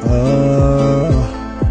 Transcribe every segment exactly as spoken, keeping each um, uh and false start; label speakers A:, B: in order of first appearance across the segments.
A: آه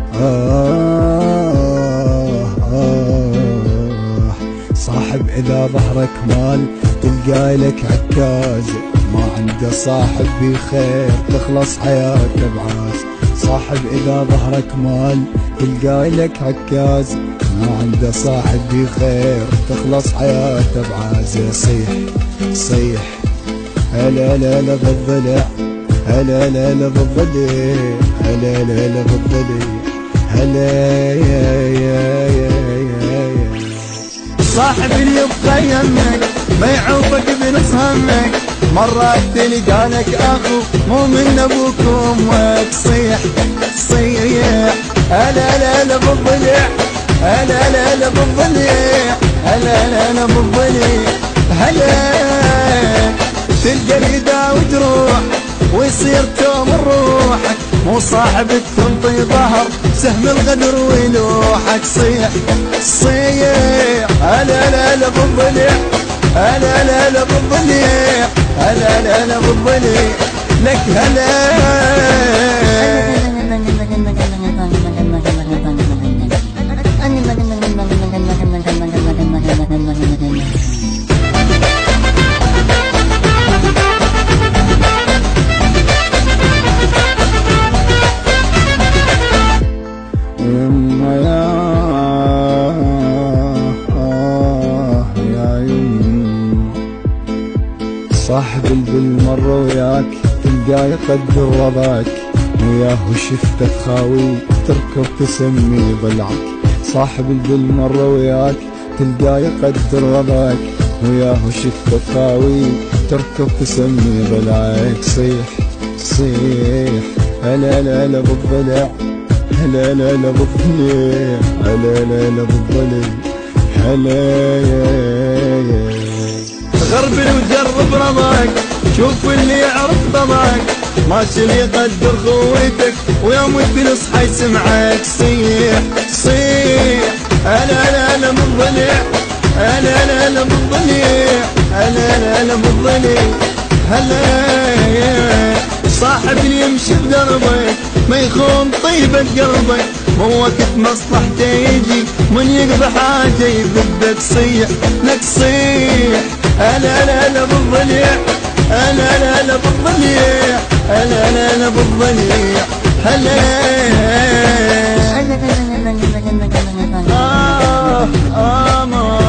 A: آه آه صاحب إذا ظهرك مال تلقى لك عكازة، ما عنده صاحب بخير تخلص حياته بعاز. صاحب إذا ظهرك مال تلقى لك عكاز، ما عنده صاحب بخير تخلص حياته بعاز. صيح صيح هلا لا لا بالضلع، هلا لا لا بالضلع، هلا لا لا بالضلع، هلا يا يا يا يا يا.
B: صاحب اللي يبقى يمك ما يعوفك بنص همك، مرات تلقى لك اخو مو من ابوك وامك. صيح صيح هلا لا لا بالضلع، هلا لا لا بالضلع، هلا لا لا بالضلع، هلا. تلقى اليدا وتروح ويصير توم روحك، مو صاحبك تنطي ظهر سهم الغدر ويلوحك. صيح صيح هلا لا لا بالضلع، هلا لا لا بالضلع، هلا لا لا بالضلع، لك هلا.
A: صاحب البل مرة وياك تلقاه يقدر وضعك، وياه شفته تخاوي تركب تسمي ضلعك. صاحب البل مرة وياك تلقاه يقدر وضعك، وياه شفته تخاوي تركب تسمي ضلعك. صيح صيح هلا لا لا بالضلع، هلا لا لا بالضلع، هلا لا لا بالضلع، هلا يا يا.
B: غربل وجرب رضاك، شوف اللي يعرف طبعك، ماشي اللي يقدر خويتك ويوم تصحى يسمعك. صيح صيح هلا لا لا بالضلع، هلا لا لا بالضلع، هلا لا لا بالضلع، هلا. صاحب اللي يمشي بدربك ما يخون طيبة قلبك، مو وقت مصلحته يجي من يقضي حاجة يذبك. صيح لك صيح هلا لا لا بالضلع، هلا لا لا بالضلع، هلا لا لا بالضلع، هلا. آه آه ما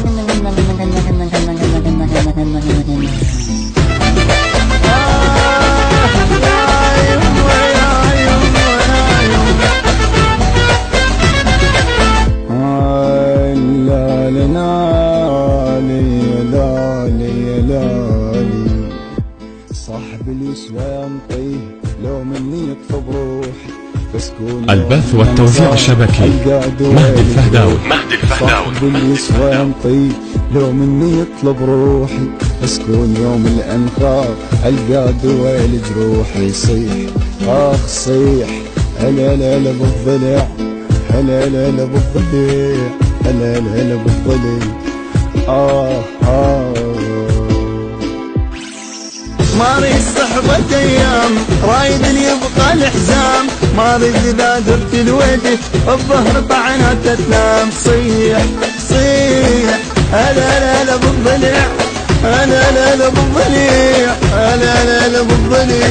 A: صاحب اليسوى ينطيه لو مني يطلب روحي،
C: البث والتوزيع الشبكي مهدي الفهداوي.
A: صاحب اليسوى ينطيه لو مني يطلب روحي، اسكون يوم الانخار القى دويل جروحي. صيح اخ صيح هلا لا لا بالضلع، هلا لا لا بالضلع، هلا لا لا بالضلع، آه آه.
B: ما اريد صحبة ايام، رايد اللي يبقى الحزام، ما اريد اذا درت الوجه الظهر طعنات تنام. صيح صيح هلا لا لا بالضلع، هلا لا لا بالضلع، هلا لا لا بالضلع،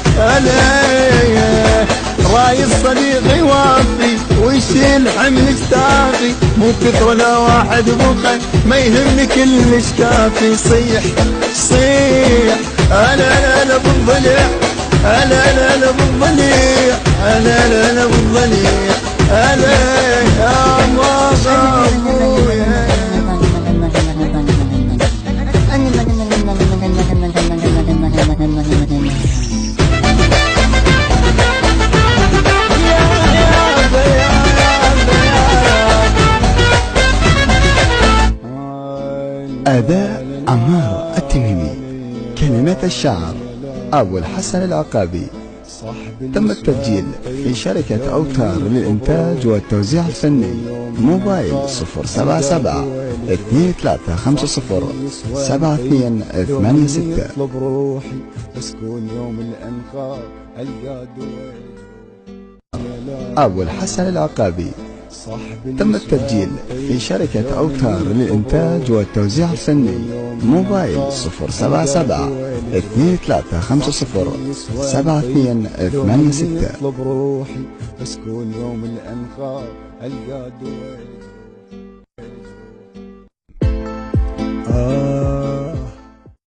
B: هلا. رايد صديقي وافي ويشيل حمل كتافي، مو كثر ولا واحد بخل ما يهمني كلش كافي. صيح صيح هلا لا لا بالضلع، هلا لا لا بالضلع، هلا لا لا بالضلع، هلا يا ما غابويا.
A: أداء عمار التميمي، كلمات الشعر أبو الحسن العقابي. تم التسجيل في شركة أوتار للإنتاج والتوزيع الفني. موبايل صفر سبعة سبعة اثنين ثلاثة خمسة صفر سبعة اثنين ثمانية ستة.
B: أبو الحسن العقابي. تم التسجيل في شركة أوتار للإنتاج والتوزيع الفني. موبايل صفر سبعة سبعة اثنين ثلاثة خمسة صفر سبعة اثنين ثمانية ستة.
A: اطلب روحي اسكن يوم الانخاء القى دويل.